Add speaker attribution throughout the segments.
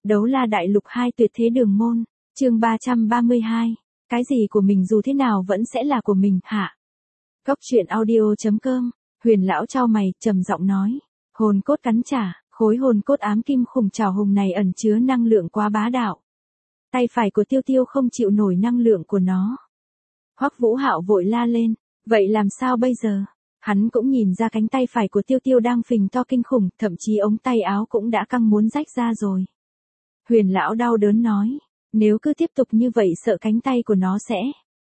Speaker 1: Đấu La Đại Lục 2 Tuyệt Thế Đường Môn, chương 332. Cái gì của mình dù thế nào vẫn sẽ là của mình, hả? Góc truyện audio.com, Huyền lão chau mày, trầm giọng nói. Hồn cốt cắn trả, khối hồn cốt ám kim khủng trảo hùng này ẩn chứa năng lượng quá bá đạo. Tay phải của Tiêu Tiêu không chịu nổi năng lượng của nó. Hoắc Vũ Hạo vội la lên, vậy làm sao bây giờ? Hắn cũng nhìn ra cánh tay phải của Tiêu Tiêu đang phình to kinh khủng, thậm chí ống tay áo cũng đã căng muốn rách ra rồi. Huyền lão đau đớn nói, nếu cứ tiếp tục như vậy sợ cánh tay của nó sẽ...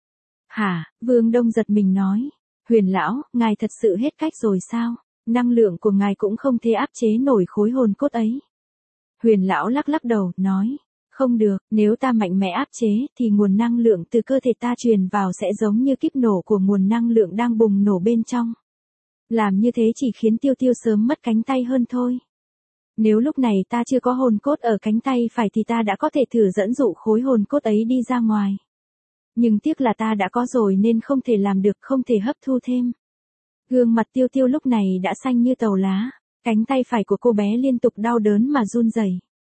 Speaker 1: Hả? Vương Đông giật mình nói, Huyền lão, ngài thật sự hết cách rồi sao? Năng lượng của ngài cũng không thể áp chế nổi khối hồn cốt ấy. Huyền lão lắc lắc đầu, nói, không được, nếu ta mạnh mẽ áp chế thì nguồn năng lượng từ cơ thể ta truyền vào sẽ giống như kíp nổ của nguồn năng lượng đang bùng nổ bên trong. Làm như thế chỉ khiến Tiêu Tiêu sớm mất cánh tay hơn thôi. Nếu lúc này ta chưa có hồn cốt ở cánh tay phải thì ta đã có thể thử dẫn dụ khối hồn cốt ấy đi ra ngoài. Nhưng tiếc là ta đã có rồi nên không thể làm được, không thể hấp thu thêm. Gương mặt Tiêu Tiêu lúc này đã xanh như tàu lá, cánh tay phải của cô bé liên tục đau đớn mà run rẩy.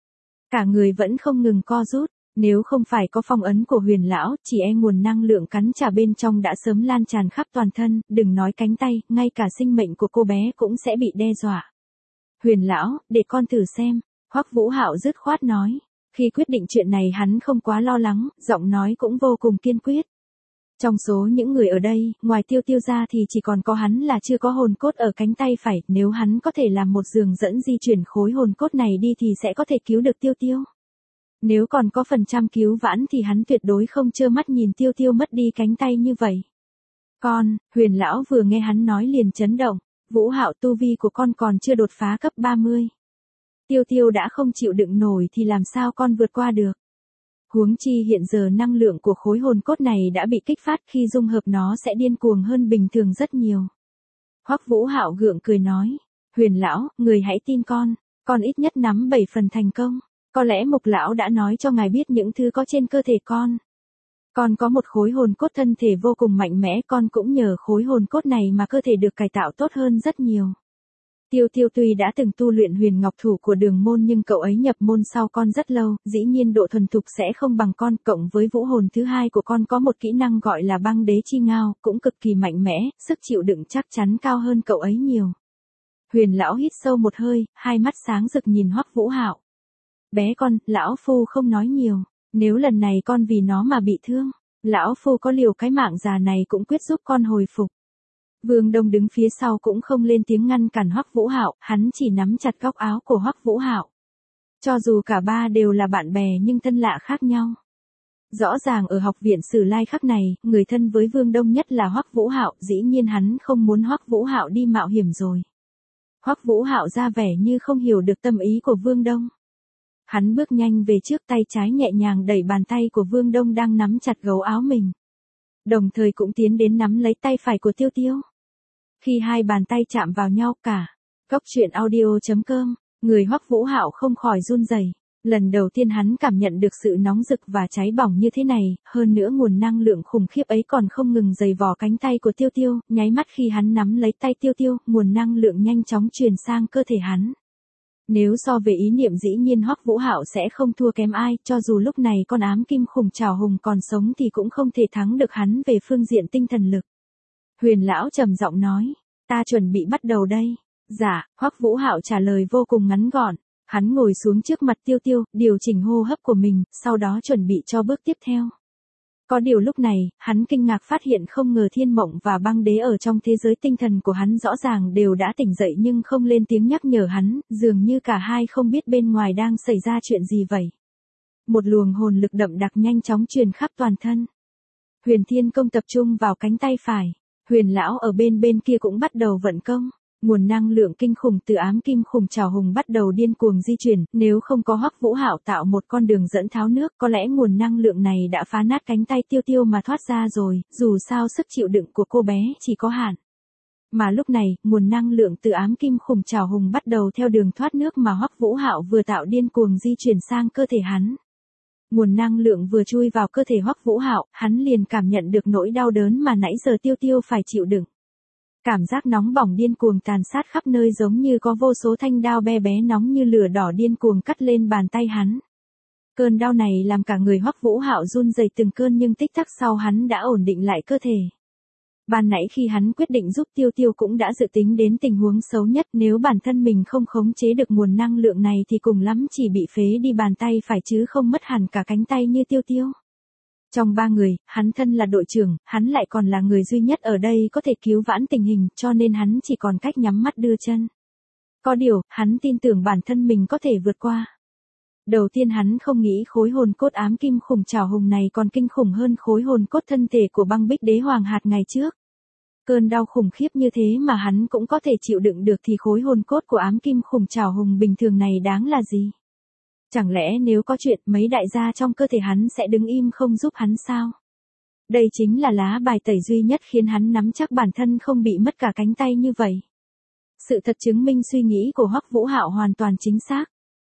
Speaker 1: Cả người vẫn không ngừng co rút, nếu không phải có phong ấn của Huyền lão, chỉ e nguồn năng lượng cắn trả bên trong đã sớm lan tràn khắp toàn thân, đừng nói cánh tay, ngay cả sinh mệnh của cô bé cũng sẽ bị đe dọa. Huyền lão, để con thử xem, Hoắc Vũ Hạo dứt khoát nói. Khi quyết định chuyện này hắn không quá lo lắng, giọng nói cũng vô cùng kiên quyết. Trong số những người ở đây, ngoài Tiêu Tiêu ra thì chỉ còn có hắn là chưa có hồn cốt ở cánh tay phải, nếu hắn có thể làm một giường dẫn di chuyển khối hồn cốt này đi thì sẽ có thể cứu được Tiêu Tiêu. Nếu còn có phần trăm cứu vãn thì hắn tuyệt đối không trơ mắt nhìn Tiêu Tiêu mất đi cánh tay như vậy. Con, Huyền lão vừa nghe hắn nói liền chấn động, Vũ Hạo, tu vi của con còn chưa đột phá cấp 30. Tiêu Tiêu đã không chịu đựng nổi thì làm sao con vượt qua được. Huống chi hiện giờ năng lượng của khối hồn cốt này đã bị kích phát, khi dung hợp nó sẽ điên cuồng hơn bình thường rất nhiều. Hoắc Vũ Hạo gượng cười nói, Huyền lão, người hãy tin con ít nhất nắm 7 phần thành công. Có lẽ Mục lão đã nói cho ngài biết những thứ có trên cơ thể con. Con có một khối hồn cốt thân thể vô cùng mạnh mẽ, con cũng nhờ khối hồn cốt này mà cơ thể được cải tạo tốt hơn rất nhiều. Tiêu Tiêu tuy đã từng tu luyện huyền ngọc thủ của Đường môn nhưng cậu ấy nhập môn sau con rất lâu, dĩ nhiên độ thuần thục sẽ không bằng con, cộng với vũ hồn thứ hai của con có một kỹ năng gọi là băng đế chi ngao, cũng cực kỳ mạnh mẽ, sức chịu đựng chắc chắn cao hơn cậu ấy nhiều. Huyền lão hít sâu một hơi, hai mắt sáng rực nhìn Hoắc Vũ Hạo. Bé con, lão phu không nói nhiều, nếu lần này con vì nó mà bị thương, lão phu có liều cái mạng già này cũng quyết giúp con hồi phục. Vương Đông đứng phía sau cũng không lên tiếng ngăn cản Hoắc Vũ Hạo, hắn chỉ nắm chặt góc áo của Hoắc Vũ Hạo. Cho dù cả ba đều là bạn bè nhưng thân lạ khác nhau. Rõ ràng ở học viện Sử Lai khắc này, người thân với Vương Đông nhất là Hoắc Vũ Hạo, dĩ nhiên hắn không muốn Hoắc Vũ Hạo đi mạo hiểm rồi. Hoắc Vũ Hạo ra vẻ như không hiểu được tâm ý của Vương Đông. Hắn bước nhanh về trước, tay trái nhẹ nhàng đẩy bàn tay của Vương Đông đang nắm chặt gấu áo mình. Đồng thời cũng tiến đến nắm lấy tay phải của Tiêu Tiêu. Khi hai bàn tay chạm vào nhau cả, góc truyện audio.com, người Hoắc Vũ Hạo không khỏi run rẩy. Lần đầu tiên hắn cảm nhận được sự nóng rực và cháy bỏng như thế này, hơn nữa nguồn năng lượng khủng khiếp ấy còn không ngừng giày vò cánh tay của Tiêu Tiêu, nháy mắt khi hắn nắm lấy tay Tiêu Tiêu, nguồn năng lượng nhanh chóng truyền sang cơ thể hắn. Nếu so về ý niệm dĩ nhiên Hoắc Vũ Hạo sẽ không thua kém ai, cho dù lúc này con ám kim khủng trảo hùng còn sống thì cũng không thể thắng được hắn về phương diện tinh thần lực. Huyền lão trầm giọng nói, ta chuẩn bị bắt đầu đây. Dạ, Hoắc Vũ Hạo trả lời vô cùng ngắn gọn. Hắn ngồi xuống trước mặt Tiêu Tiêu, điều chỉnh hô hấp của mình, sau đó chuẩn bị cho bước tiếp theo. Có điều lúc này, hắn kinh ngạc phát hiện không ngờ Thiên Mộng và Băng Đế ở trong thế giới tinh thần của hắn rõ ràng đều đã tỉnh dậy nhưng không lên tiếng nhắc nhở hắn, dường như cả hai không biết bên ngoài đang xảy ra chuyện gì vậy. Một luồng hồn lực đậm đặc nhanh chóng truyền khắp toàn thân. Huyền Thiên Công tập trung vào cánh tay phải, Huyền lão ở bên kia cũng bắt đầu vận công. Nguồn năng lượng kinh khủng từ ám kim khủng trảo hùng bắt đầu điên cuồng di chuyển, nếu không có Hoắc Vũ Hạo tạo một con đường dẫn tháo nước, có lẽ nguồn năng lượng này đã phá nát cánh tay Tiêu Tiêu mà thoát ra rồi, dù sao sức chịu đựng của cô bé chỉ có hạn. Mà lúc này, nguồn năng lượng từ ám kim khủng trảo hùng bắt đầu theo đường thoát nước mà Hoắc Vũ Hạo vừa tạo điên cuồng di chuyển sang cơ thể hắn. Nguồn năng lượng vừa chui vào cơ thể Hoắc Vũ Hạo, hắn liền cảm nhận được nỗi đau đớn mà nãy giờ Tiêu Tiêu phải chịu đựng. Cảm giác nóng bỏng điên cuồng tàn sát khắp nơi giống như có vô số thanh đao be bé nóng như lửa đỏ điên cuồng cắt lên bàn tay hắn. Cơn đau này làm cả người Hoắc Vũ Hạo run rẩy từng cơn nhưng tích tắc sau hắn đã ổn định lại cơ thể. Ban nãy khi hắn quyết định giúp Tiêu Tiêu cũng đã dự tính đến tình huống xấu nhất, nếu bản thân mình không khống chế được nguồn năng lượng này thì cùng lắm chỉ bị phế đi bàn tay phải chứ không mất hẳn cả cánh tay như Tiêu Tiêu. Trong 3 người, hắn thân là đội trưởng, hắn lại còn là người duy nhất ở đây có thể cứu vãn tình hình, cho nên hắn chỉ còn cách nhắm mắt đưa chân. Có điều, hắn tin tưởng bản thân mình có thể vượt qua. Đầu tiên hắn không nghĩ khối hồn cốt ám kim khủng trảo hùng này còn kinh khủng hơn khối hồn cốt thân thể của Băng Bích Đế Hoàng hạt ngày trước. Cơn đau khủng khiếp như thế mà hắn cũng có thể chịu đựng được thì khối hồn cốt của ám kim khủng trảo hùng bình thường này đáng là gì? Chẳng lẽ nếu có chuyện mấy đại gia trong cơ thể hắn sẽ đứng im không giúp hắn sao? Đây chính là lá bài tẩy duy nhất khiến hắn nắm chắc bản thân không bị mất cả cánh tay như vậy. Sự thật chứng minh suy nghĩ của Hoắc Vũ Hạo hoàn toàn chính xác.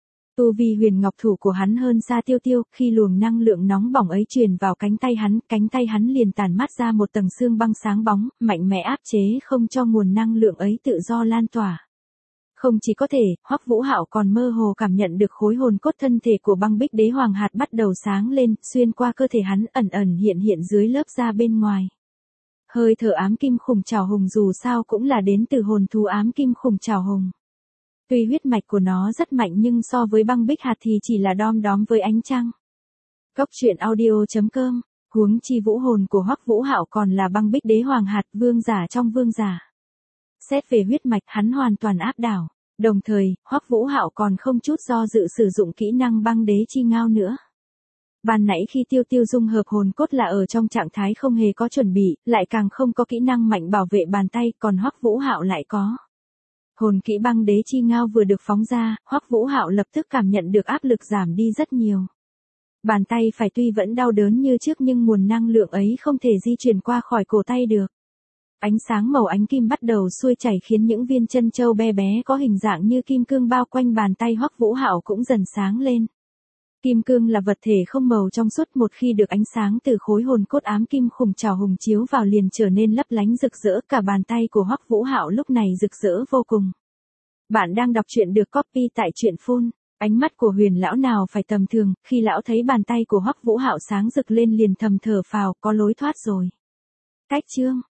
Speaker 1: Tu vi huyền ngọc thủ của hắn hơn xa Tiêu Tiêu, khi luồng năng lượng nóng bỏng ấy truyền vào cánh tay hắn liền tản mát ra một tầng xương băng sáng bóng, mạnh mẽ áp chế không cho nguồn năng lượng ấy tự do lan tỏa. Không chỉ có thể, Hoắc Vũ Hạo còn mơ hồ cảm nhận được khối hồn cốt thân thể của Băng Bích Đế Hoàng hạt bắt đầu sáng lên, xuyên qua cơ thể hắn ẩn ẩn hiện hiện dưới lớp da bên ngoài. Hơi thở ám kim khủng trảo hùng dù sao cũng là đến từ hồn thú ám kim khủng trảo hùng. Tuy huyết mạch của nó rất mạnh nhưng so với Băng Bích hạt thì chỉ là đom đóm với ánh trăng. Góc truyện audio.com, huống chi vũ hồn của Hoắc Vũ Hạo còn là Băng Bích Đế Hoàng hạt, vương giả trong vương giả. Xét về huyết mạch hắn hoàn toàn áp đảo, đồng thời, Hoắc Vũ Hạo còn không chút do dự sử dụng kỹ năng băng đế chi ngao nữa. Ban nãy khi Tiêu Tiêu dung hợp hồn cốt là ở trong trạng thái không hề có chuẩn bị, lại càng không có kỹ năng mạnh bảo vệ bàn tay, còn Hoắc Vũ Hạo lại có. Hồn kỹ băng đế chi ngao vừa được phóng ra, Hoắc Vũ Hạo lập tức cảm nhận được áp lực giảm đi rất nhiều. Bàn tay phải tuy vẫn đau đớn như trước nhưng nguồn năng lượng ấy không thể di chuyển qua khỏi cổ tay được. Ánh sáng màu ánh kim bắt đầu xuôi chảy khiến những viên chân châu bé bé có hình dạng như kim cương bao quanh bàn tay Hoắc Vũ Hạo cũng dần sáng lên. Kim cương là vật thể không màu trong suốt, một khi được ánh sáng từ khối hồn cốt ám kim khủng trảo hùng chiếu vào liền trở nên lấp lánh rực rỡ, cả bàn tay của Hoắc Vũ Hạo lúc này rực rỡ vô cùng. Bạn đang đọc truyện được copy tại truyện phun. Ánh mắt của Huyền lão nào phải tầm thường, khi lão thấy bàn tay của Hoắc Vũ Hạo sáng rực lên liền thầm thở phào, có lối thoát rồi. Cách chương